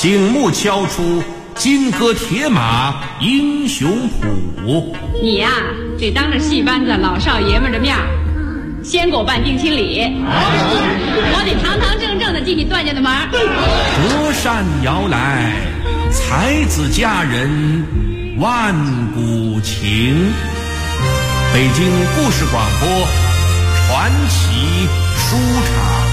醒目敲出金戈铁马英雄谱。 你呀，得当着戏班子老少爷们的面先给我办定亲礼，我得堂堂正正的进你段家的门。 隔山遥来，才子佳人万古情。北京故事广播传奇书场。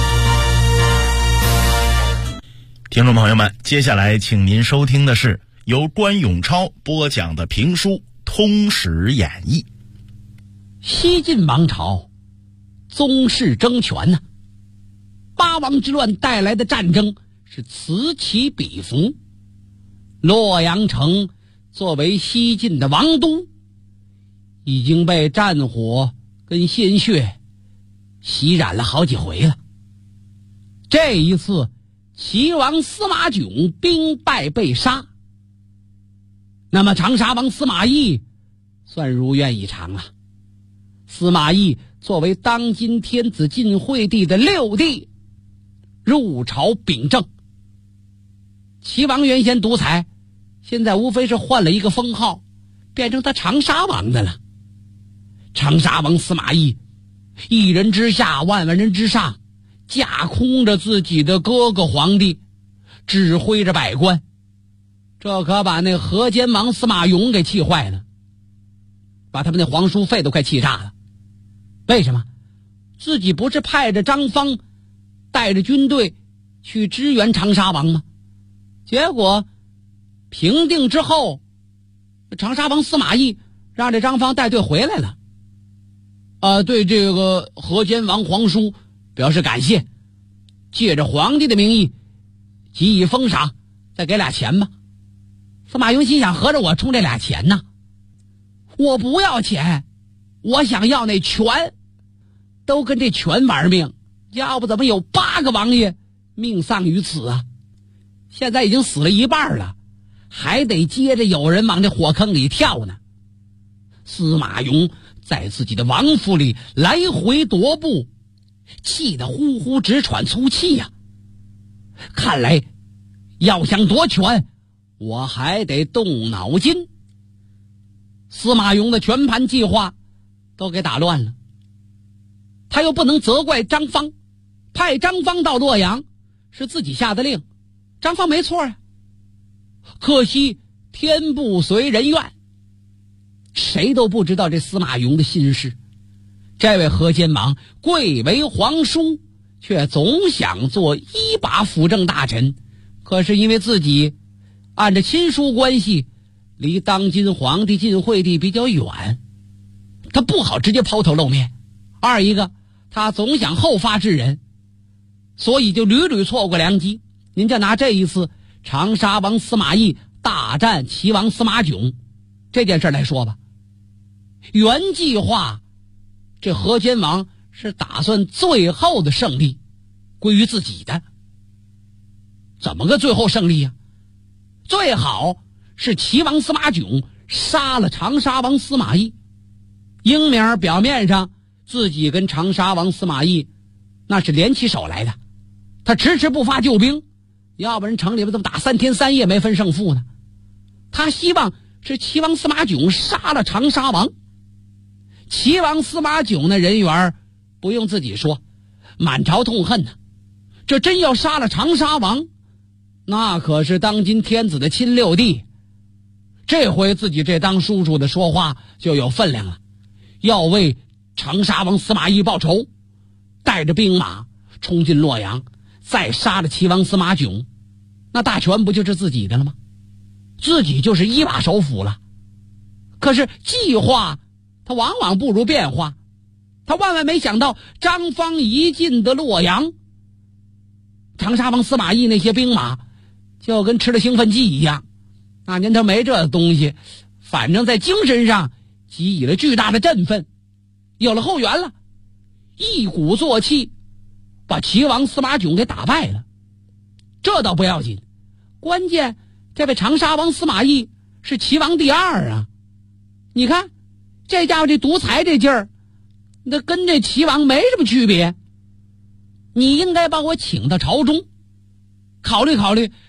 听众朋友们，接下来请您收听的是由关永超播讲的评书《通史演义》。 西晋王朝宗室争权呢，八王之乱带来的战争是此起彼伏。洛阳城作为西晋的王都，已经被战火跟鲜血洗染了好几回了。这一次齐王司马囧兵败被杀，那么长沙王司马懿算如愿以偿了。司马懿作为当今天子晋惠帝的六弟，入朝秉政。齐王原先独裁，现在无非是换了一个封号，变成他长沙王的了。长沙王司马懿一人之下，万万人之上，架空着自己的哥哥皇帝，指挥着百官，这可把那河间王司马颙给气坏了，把他们那皇叔费都快气炸了。为什么？自己不是派着张方带着军队去支援长沙王吗？结果平定之后，长沙王司马懿让这张方带队回来了，对这个河间王皇叔表示感谢，借着皇帝的名义给予封赏，再给俩钱吧。司马颙心想，合着我冲这俩钱呢？我不要钱，我想要那权，都跟这权玩命，要不怎么有8个王爷命丧于此啊？现在已经死了一半了，还得接着有人往这火坑里跳呢。司马颙在自己的王府里来回踱步，气得呼呼直喘粗气呀。看来要想夺权，我还得动脑筋。司马颙的全盘计划都给打乱了，他又不能责怪张方，派张方到洛阳是自己下的令，张方没错啊。可惜天不随人愿，谁都不知道这司马颙的心事。这位河间王贵为皇叔，却总想做一把辅政大臣，可是因为自己按着亲疏关系离当今皇帝晋惠帝比较远，他不好直接抛头露面。二一个，他总想后发制人，所以就屡屡错过良机。您就拿这一次长沙王司马懿大战齐王司马囧这件事来说吧，原计划这河间王是打算最后的胜利归于自己的。怎么个最后胜利呀？最好是齐王司马囧杀了长沙王司马懿，英明表面上自己跟长沙王司马懿那是联起手来的，他迟迟不发救兵，要不然城里边怎么打3天3夜没分胜负呢？他希望是齐王司马囧杀了长沙王。齐王司马囧的人缘不用自己说，满朝痛恨呢。这真要杀了长沙王，那可是当今天子的亲六弟，这回自己这当叔叔的说话就有分量了，要为长沙王司马懿报仇，带着兵马冲进洛阳，再杀了齐王司马囧，那大权不就是自己的了吗？自己就是一把手斧了。可是计划他往往不如变化，他万万没想到张方一进的洛阳，长沙王司马懿那些兵马就跟吃了兴奋剂一样，那年头没这东西，反正在精神上给予了巨大的振奋，有了后援了，一鼓作气把齐王司马囧给打败了。这倒不要紧，关键这位长沙王司马懿是齐王第2啊。你看这家伙这独裁这劲儿，那跟这齐王没什么区别。你应该把我请到朝中，考虑考虑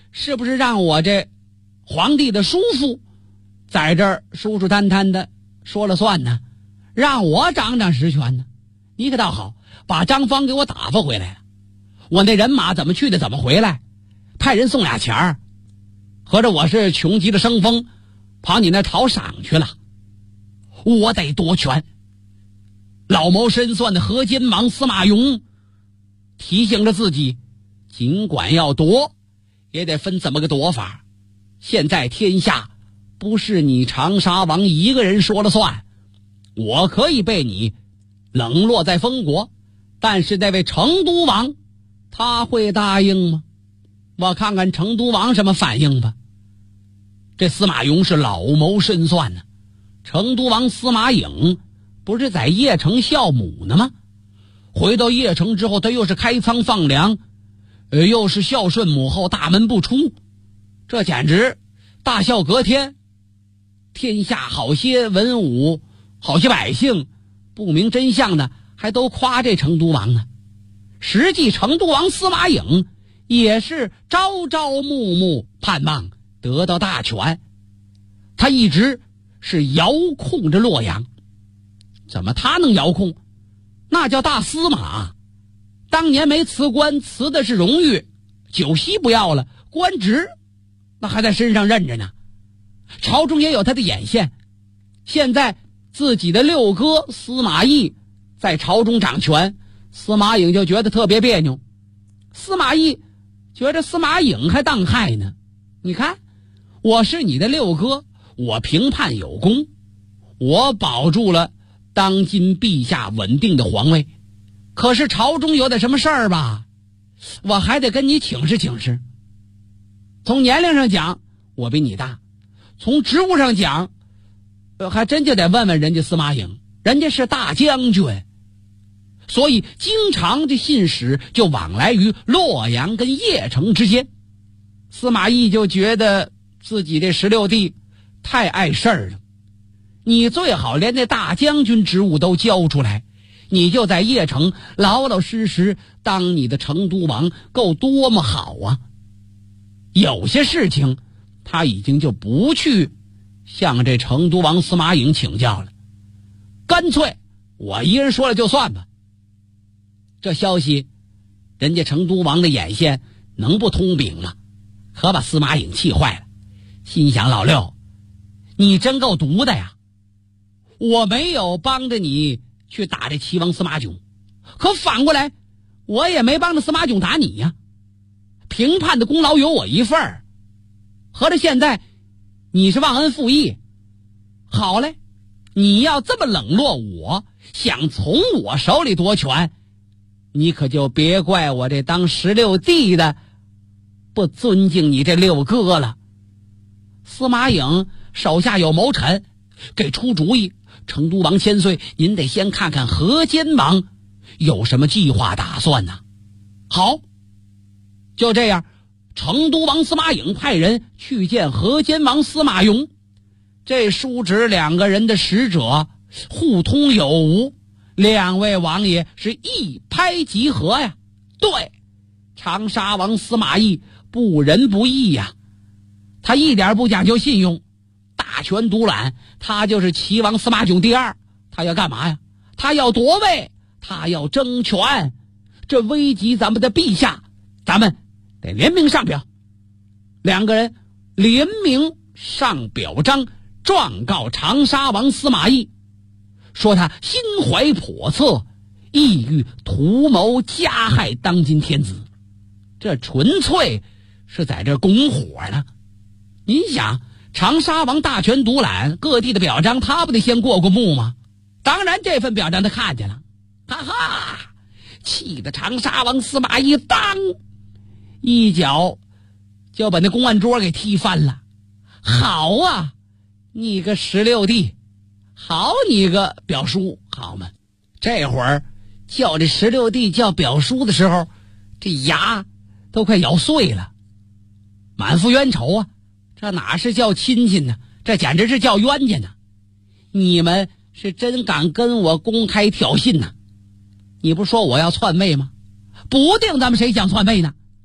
是不是让我这皇帝的叔父在这儿舒舒坦坦的说了算呢？让我掌掌实权呢？你可倒好，把张方给我打发回来了。我那人马怎么去的怎么回来，派人送俩钱儿，合着我是穷极了生风，跑你那讨赏去了。我得夺权。老谋深算的河间王司马雍提醒着自己，尽管要夺，也得分怎么个夺法。现在天下不是你长沙王一个人说了算，我可以被你冷落在封国，但是那位成都王他会答应吗？我看看成都王什么反应吧。这司马雍是老谋深算呢。成都王司马颖不是在邺城孝母呢吗？回到邺城之后，他又是开仓放粮，又是孝顺母后，大门不出，这简直大孝隔天。天下好些文武，好些百姓不明真相的还都夸这成都王呢。实际成都王司马颖也是朝朝暮暮盼望得到大权，他一直是遥控着洛阳。怎么他能遥控？那叫大司马，当年没辞官，辞的是荣誉，酒席不要了，官职那还在身上任着呢。朝中也有他的眼线，现在自己的六哥司马懿在朝中掌权，司马颖就觉得特别别扭。司马懿觉得司马颖还当害呢。你看，我是你的六哥，我评判有功，我保住了当今陛下稳定的皇位，可是朝中有点什么事儿吧，我还得跟你请示请示。从年龄上讲我比你大，从职务上讲还真就得问问人家司马颖，人家是大将军，所以经常这信使就往来于洛阳跟邺城之间。司马懿就觉得自己这16弟太碍事儿了，你最好连那大将军职务都交出来，你就在邺城老老实实当你的成都王，够多么好啊。有些事情他已经就不去向这成都王司马颖请教了，干脆我一人说了就算吧。这消息人家成都王的眼线能不通禀吗？可把司马颖气坏了，心想老六你真够毒的呀，我没有帮着你去打这齐王司马囧，可反过来我也没帮着司马囧打你呀，评判的功劳有我一份儿，合着现在你是忘恩负义。好嘞，你要这么冷落我，想从我手里夺权，你可就别怪我这当16弟的不尊敬你这六哥了。司马颖手下有谋臣，给出主意，成都王千岁，您得先看看河间王有什么计划打算呢？好，就这样，成都王司马颖派人去见河间王司马雍。这叔侄两个人的使者互通有无，两位王爷是一拍即合呀。对，长沙王司马懿不仁不义呀，他一点不讲究信用，大权独揽，他就是齐王司马囧第二。他要干嘛呀？他要夺位，他要争权，这危及咱们的陛下，咱们得联名上表。两个人联名上表彰，状告长沙王司马懿，说他心怀叵测，意欲图谋加害当今天子，这纯粹是在这拱火呢。你想，长沙王大权独揽，各地的表彰他不得先过过目吗？当然这份表彰他看见了，哈哈，气得长沙王司马懿当一脚就把那公案桌给踢翻了。好啊，你个16弟，好你个表叔，好嘛。这会儿叫这16弟叫表叔的时候，这牙都快咬碎了，满腹冤仇啊，这哪是叫亲戚呢，这简直是叫冤家呢。你们是真敢跟我公开挑衅呢？你不说我要篡位吗？不定咱们谁想篡位呢。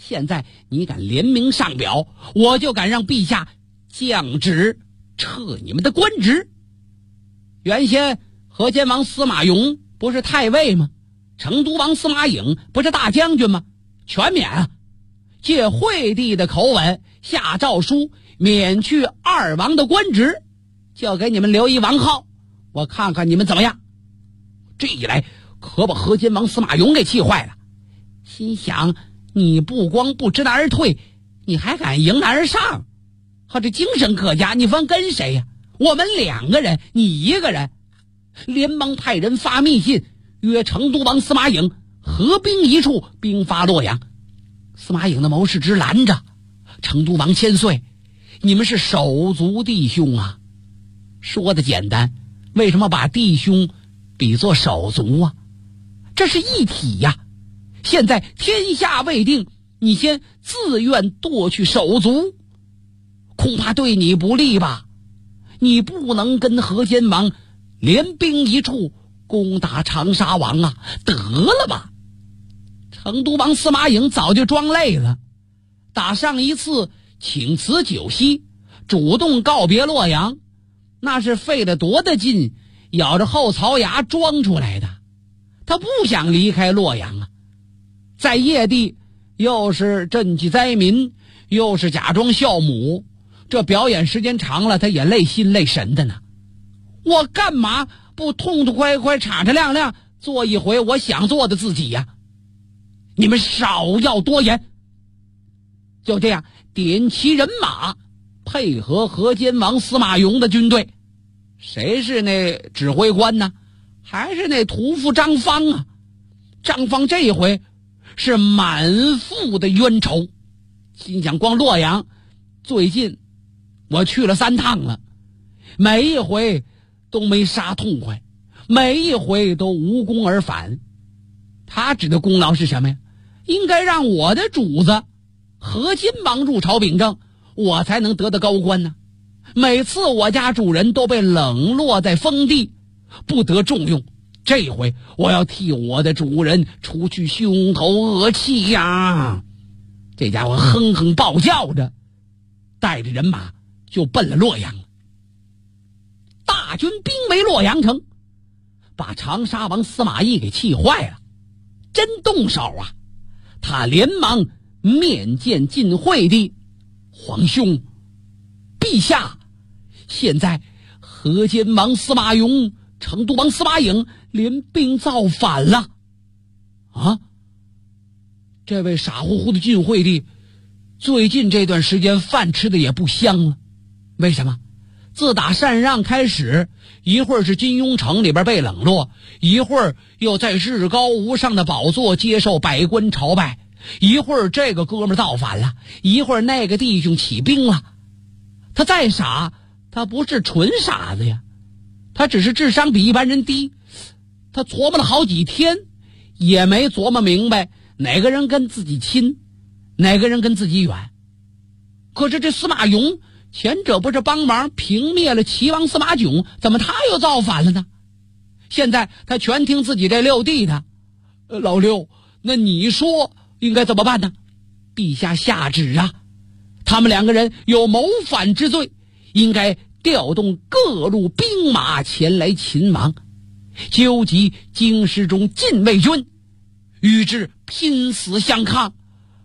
现在你敢联名上表，我就敢让陛下降旨撤你们的官职。原先河间王司马雍不是太尉吗？成都王司马颖不是大将军吗？全免啊！借惠帝的口吻下诏书，免去二王的官职，就给你们留一王号，我看看你们怎么样。这一来可把河间王司马雍给气坏了，心想你不光不知难而退，你还敢迎难而上，这精神可嘉，你分跟谁呀？我们2个人，你1个人。连忙派人发密信，约成都王司马颖合兵一处，兵发洛阳。司马颖的谋士之拦着，成都王千岁，你们是手足弟兄啊。说的简单，为什么把弟兄比作手足啊？这是一体呀。现在天下未定，你先自愿夺去手足，恐怕对你不利吧。你不能跟河间王联兵一处攻打长沙王啊，得了吧。成都王司马颖早就装累了，打上一次请辞酒席，主动告别洛阳，那是费了多大劲，咬着后槽牙装出来的。他不想离开洛阳啊。在邺地又是赈济灾民，又是假装孝母，这表演时间长了，他也累心累神的呢。我干嘛不痛痛快快敞敞亮亮做一回我想做的自己呀？你们少要多言。就这样点齐人马，配合河间王司马雍的军队。谁是那指挥官呢？还是那屠夫张方啊。张方这一回是满腹的冤仇，心想光洛阳最近我去了3趟了，每一回都没杀痛快，每一回都无功而返。他指的功劳是什么呀？应该让我的主子河间王入朝秉政，我才能得到高官呢。每次我家主人都被冷落在封地，不得重用。这一回我要替我的主人除去胸头恶气呀！这家伙哼哼暴叫着，带着人马就奔了洛阳了。大军兵围洛阳城，把长沙王司马懿给气坏了，真动手啊！他连忙面见晋惠帝，皇兄，陛下，现在河间王司马雍、成都王司马颖联兵造反了。啊！这位傻乎乎的晋惠帝最近这段时间饭吃的也不香了。为什么？自打禅让开始，一会儿是金庸城里边被冷落，一会儿又在日高无上的宝座接受百官朝拜，一会儿这个哥们造反了，一会儿那个弟兄起兵了。他再傻，他不是纯傻子呀，他只是智商比一般人低。他琢磨了好几天，也没琢磨明白哪个人跟自己亲，哪个人跟自己远。可是这司马雍前者不是帮忙平灭了齐王司马囧，怎么他又造反了呢？现在他全听自己这六弟的。老六，那你说应该怎么办呢？陛下下旨啊，他们2个人有谋反之罪，应该调动各路兵马前来擒王，纠集京师中禁卫军，与之拼死相抗。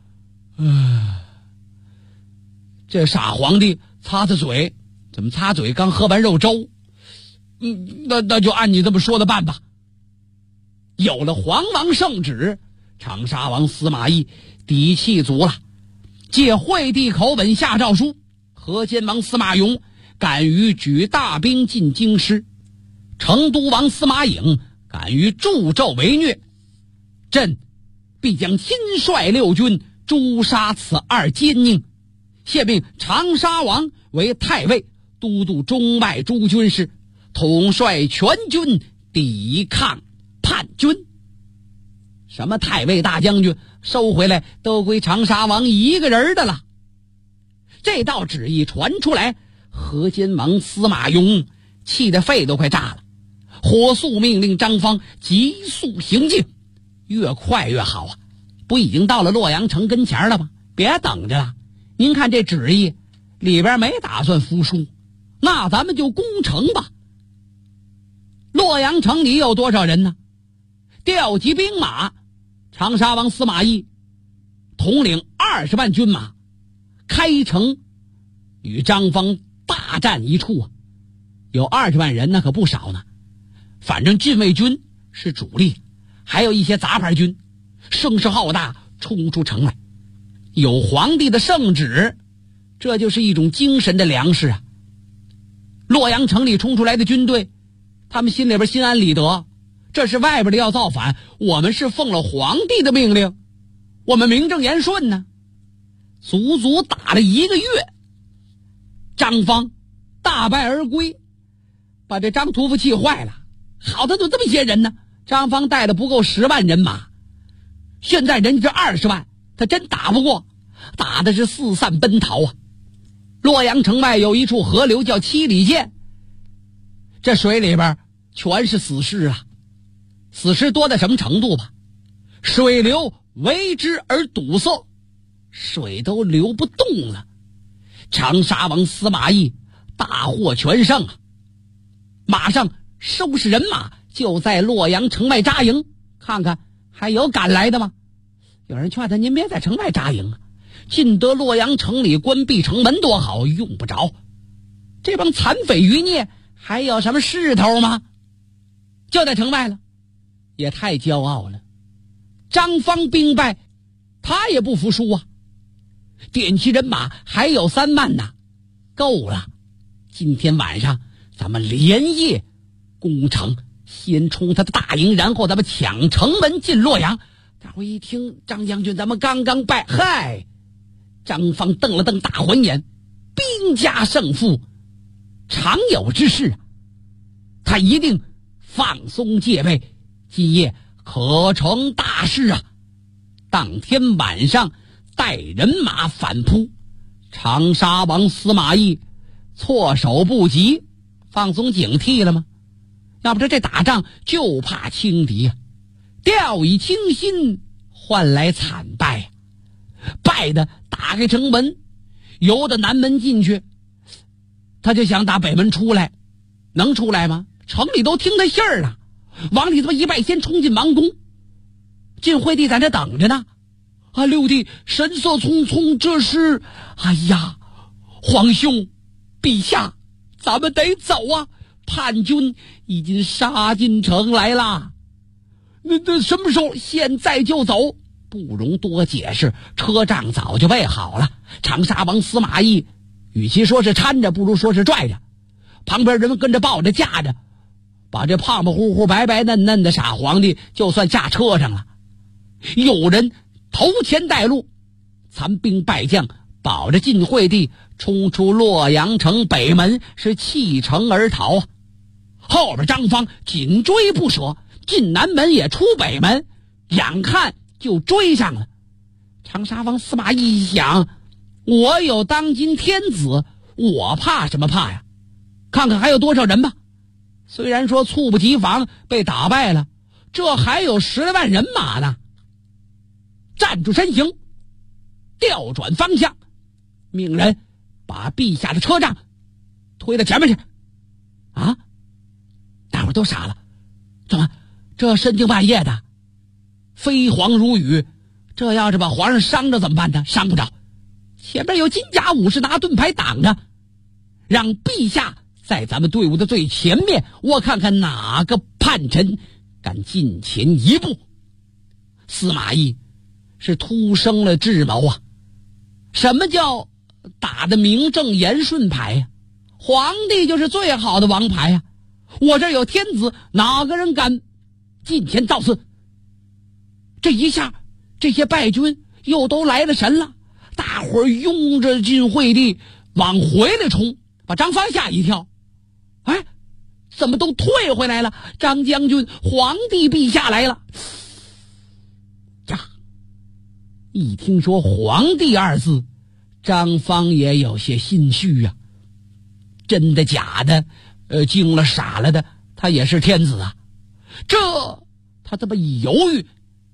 这傻皇帝擦擦嘴，怎么擦嘴刚喝完肉粥？那就按你这么说的办吧。有了皇王圣旨，长沙王司马懿底气足了，借惠帝口吻下诏书，河间王司马雍敢于举大兵进京师，成都王司马颖敢于助纣为虐，朕必将亲率6军诛杀此2奸佞，现命长沙王为太尉，都督中外诸军事，统帅全军抵抗叛军。什么太尉大将军，收回来都归长沙王一个人的了。这道旨意传出来，河间王司马雍气得肺都快炸了，火速命令张方急速行进，越快越好啊！ 不已经到了洛阳城跟前了吗？别等着了，您看这旨意里边没打算服输，那咱们就攻城吧。洛阳城里有多少人呢？调集兵马，长沙王司马懿统领20万军马，开城与张方大战一处啊！有20万人那可不少呢。反正禁卫军是主力，还有一些杂牌军，声势浩大，冲出城来。有皇帝的圣旨，这就是一种精神的粮食啊！洛阳城里冲出来的军队，他们心里边心安理得，这是外边的要造反，我们是奉了皇帝的命令，我们名正言顺呢。足足打了1个月，张方大败而归，把这张屠夫气坏了。好，他就这么些人呢，张方带的不够10万人马，现在人家这20万，他真打不过，打的是四散奔逃啊。洛阳城外有一处河流叫七里涧，这水里边全是死尸啊，死尸多到什么程度吧？水流为之而堵塞，水都流不动了。长沙王司马懿大获全胜啊，马上收拾人马，就在洛阳城外扎营，看看还有赶来的吗？有人劝他，您别在城外扎营啊，进得洛阳城里关闭城门多好，用不着。这帮残匪余孽还有什么势头吗？就在城外了，也太骄傲了。张方兵败，他也不服输啊，点齐人马还有3万呢，够了。今天晚上咱们连夜攻城，先冲他的大营，然后咱们抢城门进洛阳。大伙一听，张将军咱们刚刚败，嗨！张方瞪了瞪大环眼，兵家胜负常有之事啊，他一定放松戒备，今夜可成大事啊。当天晚上带人马反扑，长沙王司马懿措手不及，放松警惕了吗？要不这打仗就怕轻敌啊，掉以轻心换来惨败啊。败的打开城门，由着南门进去，他就想打北门出来，能出来吗？城里都听他信儿了，往里头一拜，先冲进王宫。晋惠帝在那等着呢。啊，六弟神色匆匆，这是……哎呀，皇兄，陛下，咱们得走啊！叛军已经杀进城来了。那什么时候？现在就走。不容多解释，车仗早就备好了。长沙王司马懿与其说是搀着，不如说是拽着，旁边人们跟着抱着架着，把这胖胖乎乎白白嫩嫩的傻皇帝就算架车上了。有人头前带路，残兵败将保着晋惠帝冲出洛阳城北门，是弃城而逃啊。后边张方紧追不舍，进南门也出北门，眼看就追上了。长沙王司马懿一想，我有当今天子，我怕什么怕呀？看看还有多少人吧。虽然说猝不及防被打败了，这还有10来万人马呢。站住身形，调转方向，命人把陛下的车仗推到前面去。啊，大伙都傻了，怎么这深更半夜的，飞黄如雨，这要是把皇上伤着怎么办呢？伤不着，前面有金甲武士拿盾牌挡着，让陛下在咱们队伍的最前面，我看看哪个叛臣敢近前一步。司马懿是突生了智谋啊！什么叫打的名正言顺牌呀？皇帝就是最好的王牌呀！我这有天子，哪个人敢近前造次？这一下，这些败军又都来了神了，大伙儿拥着晋惠帝往回来冲，把张方吓一跳。哎，怎么都退回来了？张将军，皇帝陛下来了！呀，一听说皇帝2字，张方也有些心虚啊。真的假的？惊了傻了的，他也是天子啊。他这么一犹豫，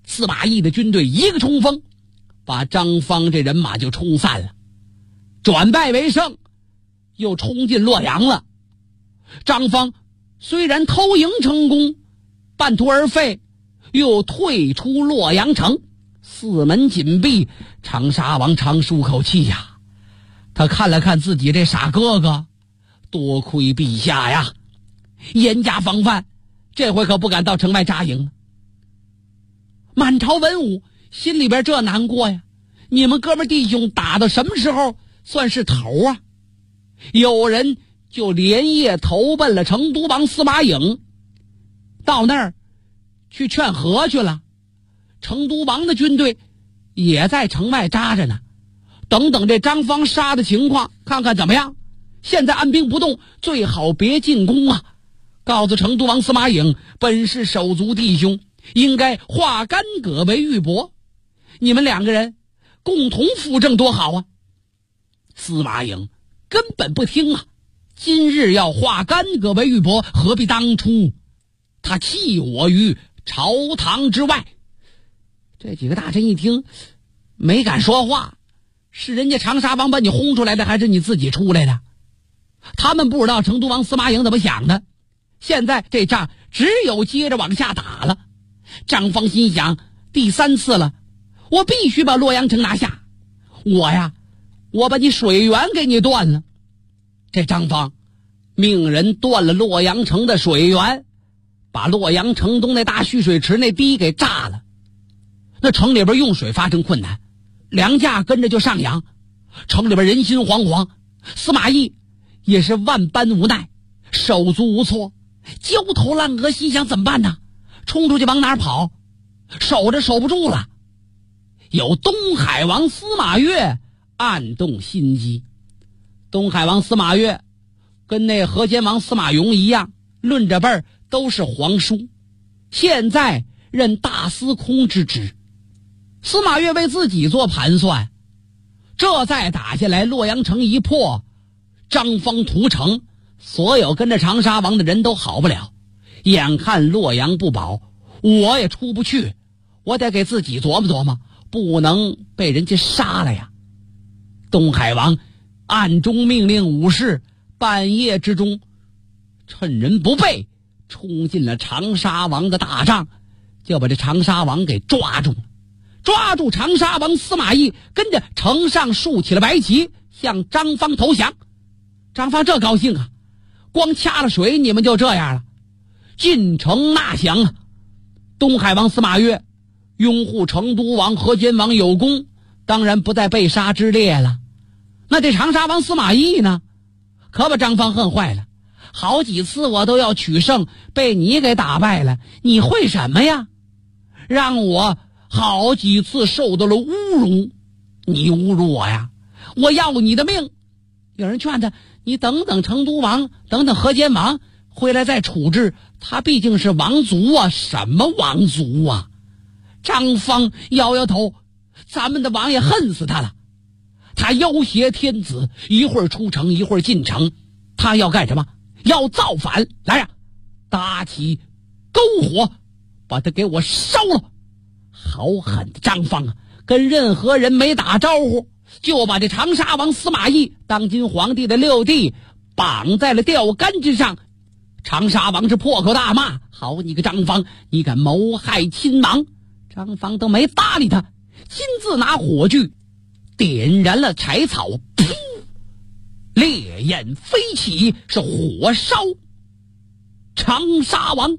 司马懿的军队一个冲锋，把张方这人马就冲散了，转败为胜，又冲进洛阳了。张方虽然偷营成功，半途而废，又退出洛阳城，四门紧闭。长沙王长舒口气呀，他看了看自己这傻哥哥，多亏陛下呀，严加防范，这回可不敢到城外扎营了。满朝文武心里边这难过呀，你们哥们弟兄打到什么时候算是头啊？有人就连夜投奔了成都王司马颖，到那儿去劝和去了。成都王的军队也在城外扎着呢，等这张方杀的情况看看怎么样。现在按兵不动，最好别进攻啊！告诉成都王司马颖，本是手足弟兄，应该化干戈为玉帛，你们两个人共同辅政多好啊！司马颖根本不听啊，今日要化干戈为玉帛，何必当初？他弃我于朝堂之外。这几个大臣一听没敢说话，是人家长沙王把你轰出来的，还是你自己出来的？他们不知道成都王司马颖怎么想的。现在这仗只有接着往下打了。张方心想，第3次了，我必须把洛阳城拿下。我把你水源给你断了。这张方命人断了洛阳城的水源，把洛阳城东那大蓄水池那堤给炸了。那城里边用水发生困难，粮价跟着就上扬，城里边人心惶惶。司马懿也是万般无奈，手足无措，焦头烂额，心想怎么办呢？冲出去往哪儿跑？守着守不住了。有东海王司马越暗动心机。东海王司马越跟那河间王司马颙一样，论着辈儿都是皇叔，现在任大司空之职。司马越为自己做盘算，这再打下来，洛阳城一破，张方屠城，所有跟着长沙王的人都好不了。眼看洛阳不保，我也出不去，我得给自己琢磨琢磨，不能被人家杀了呀。东海王暗中命令武士半夜之中趁人不备冲进了长沙王的大帐，就把这长沙王给抓住了。抓住长沙王司马懿，跟着城上竖起了白旗，向张方投降。张方这高兴啊，光掐了水你们就这样了？进城纳降啊！东海王司马越拥护成都王河间王有功，当然不在被杀之列了。那这长沙王司马懿呢，可把张方恨坏了。好几次我都要取胜，被你给打败了，你会什么呀？让我好几次受到了侮辱，你侮辱我呀，我要你的命。有人劝他，你等等成都王，等等河间王回来再处置，他毕竟是王族啊。什么王族啊？张方摇摇头，咱们的王爷恨死他了。他要挟天子，一会儿出城一会儿进城，他要干什么？要造反。来呀，搭起篝火把他给我烧了。好狠的张方啊，跟任何人没打招呼，就把这长沙王司马懿，当今皇帝的六弟，绑在了吊杆之上。长沙王是破口大骂，好你个张方，你敢谋害亲王！张方都没搭理他，亲自拿火炬点燃了柴草，噗，烈焰飞起，是火烧长沙王。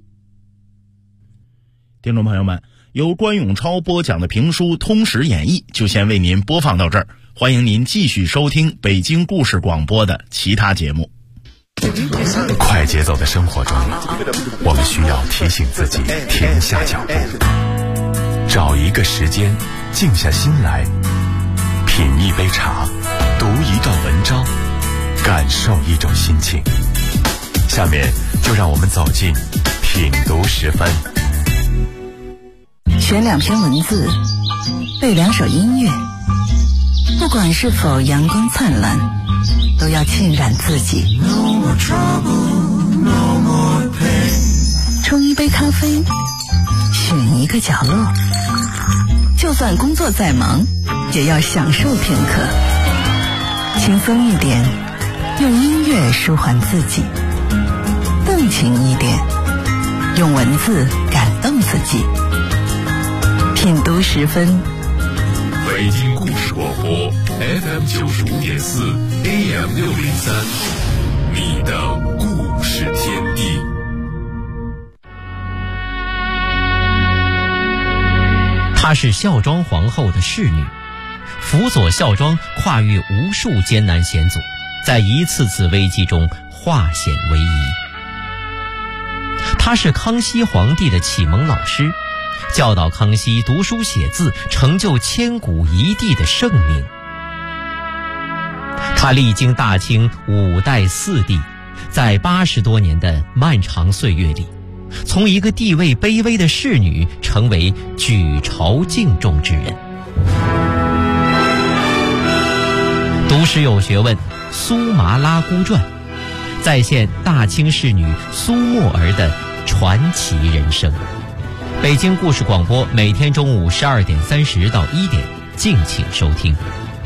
听众朋友们，由关永超播讲的评书《通史演义》就先为您播放到这儿，欢迎您继续收听北京故事广播的其他节目。 快节奏的生活中，我们需要提醒自己停下脚步，找一个时间静下心来，品一杯茶，读一段文章，感受一种心情。下面就让我们走进品读时分。 选2篇文字，背2首音乐，不管是否阳光灿烂，都要浸染自己。冲一杯咖啡， 选一个角落，就算工作再忙，也要享受片刻。轻松一点，用音乐舒缓自己；动情一点，用文字感动自己。品读10分， 北京故事广播 FM95.4 AM603，你的故事天地。 她是孝庄皇后的侍女，辅佐孝庄跨越无数艰难险阻，在一次次危机中化险为夷。她是康熙皇帝的启蒙老师，教导康熙读书写字，成就千古一帝的圣明。她历经大清5代4帝，在80多年的漫长岁月里，从一个地位卑微的侍女成为举朝敬重之人。读史有学问，苏麻拉姑传再现大清侍女苏沫儿的传奇人生。北京故事广播每天中午12点30到1点，敬请收听。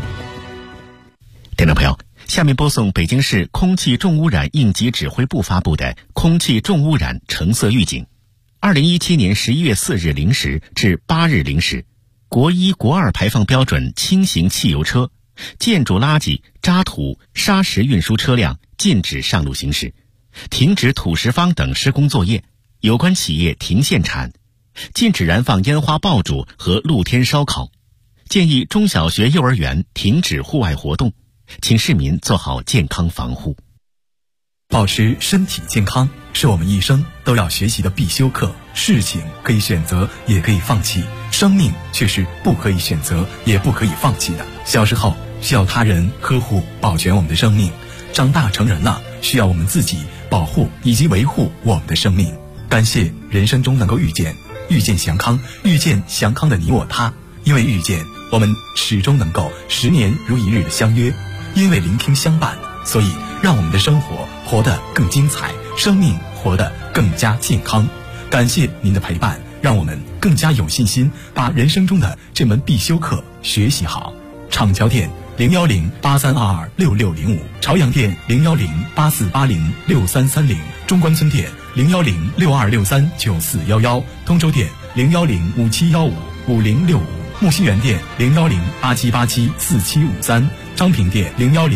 听众朋友，下面播送北京市空气重污染应急指挥部发布的空气重污染橙色预警。2017年11月4日0时至8日0时，国1、国2排放标准轻型汽油车、建筑垃圾、渣土、砂石运输车辆禁止上路行驶，停止土石方等施工作业，有关企业停限产，禁止燃放烟花爆竹和露天烧烤，建议中小学、幼儿园停止户外活动，请市民做好健康防护。 保持身体健康是我们一生都要学习的必修课。事情可以选择，也可以放弃，生命却是不可以选择，也不可以放弃的。小时候需要他人呵护保全我们的生命，长大成人了需要我们自己保护以及维护我们的生命。感谢人生中能够遇见祥康，遇见祥康的你我他。因为遇见，我们始终能够10年如一日的相约；因为聆听相伴，所以让我们的生活活得更精彩，生命活得更加健康。感谢您的陪伴，让我们更加有信心把人生中的这门必修课学习好。厂桥店01083226605，朝阳店01084806330，中关村店01062639411，通州店01057155065，木樨园店01087874753，昌平店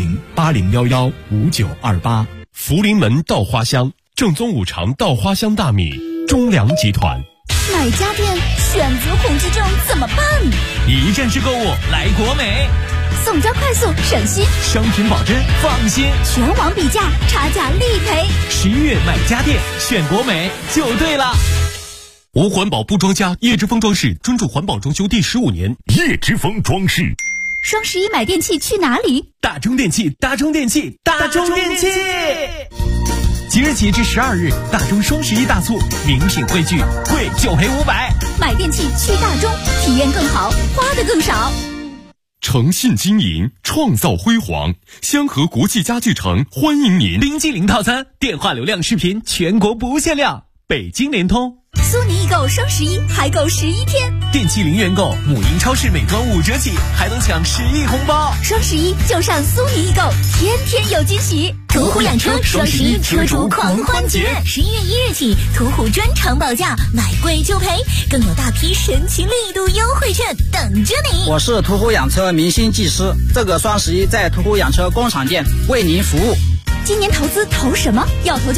01080115928。 福临门稻花香，正宗5常稻花香大米，中粮集团。 买家电选择恐惧症怎么办？ 一站式购物来国美， 送招快速省心， 商品保真放心， 全网比价，差价立赔。 11月买家电选国美就对了。 无环保不装家，叶之峰装饰专注环保装修第15年。叶之峰装饰。 双11买电器去哪里？ 大中电器，大中电器，大中电器。即日起至12日，大中双11大促，名品汇聚，贵就赔500。 买电器去大中，体验更好，花的更少。 诚信经营，创造辉煌。香河国际家具城欢迎您。 冰激凌套餐，电话流量视频全国不限量。北京联通。 苏宁易购双11还购11天， 电器零元购，母婴超市美妆5折起，还能抢10亿红包。 双11就上苏宁易购，天天有惊喜。途虎养车双11车主狂欢节，11月1日起，途虎专场保价，买贵就赔，更有大批神奇力度优惠券等着你。 我是途虎养车明星技师，这个双11在途虎养车工厂店为您服务。 今年投资投什么？要投就